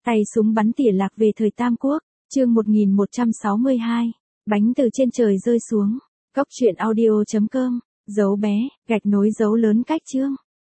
Tay súng bắn tỉa lạc về thời Tam Quốc, chương 1162, bánh từ trên trời rơi xuống. Cốc truyện audio.com, dấu bé, gạch nối dấu lớn cách chương.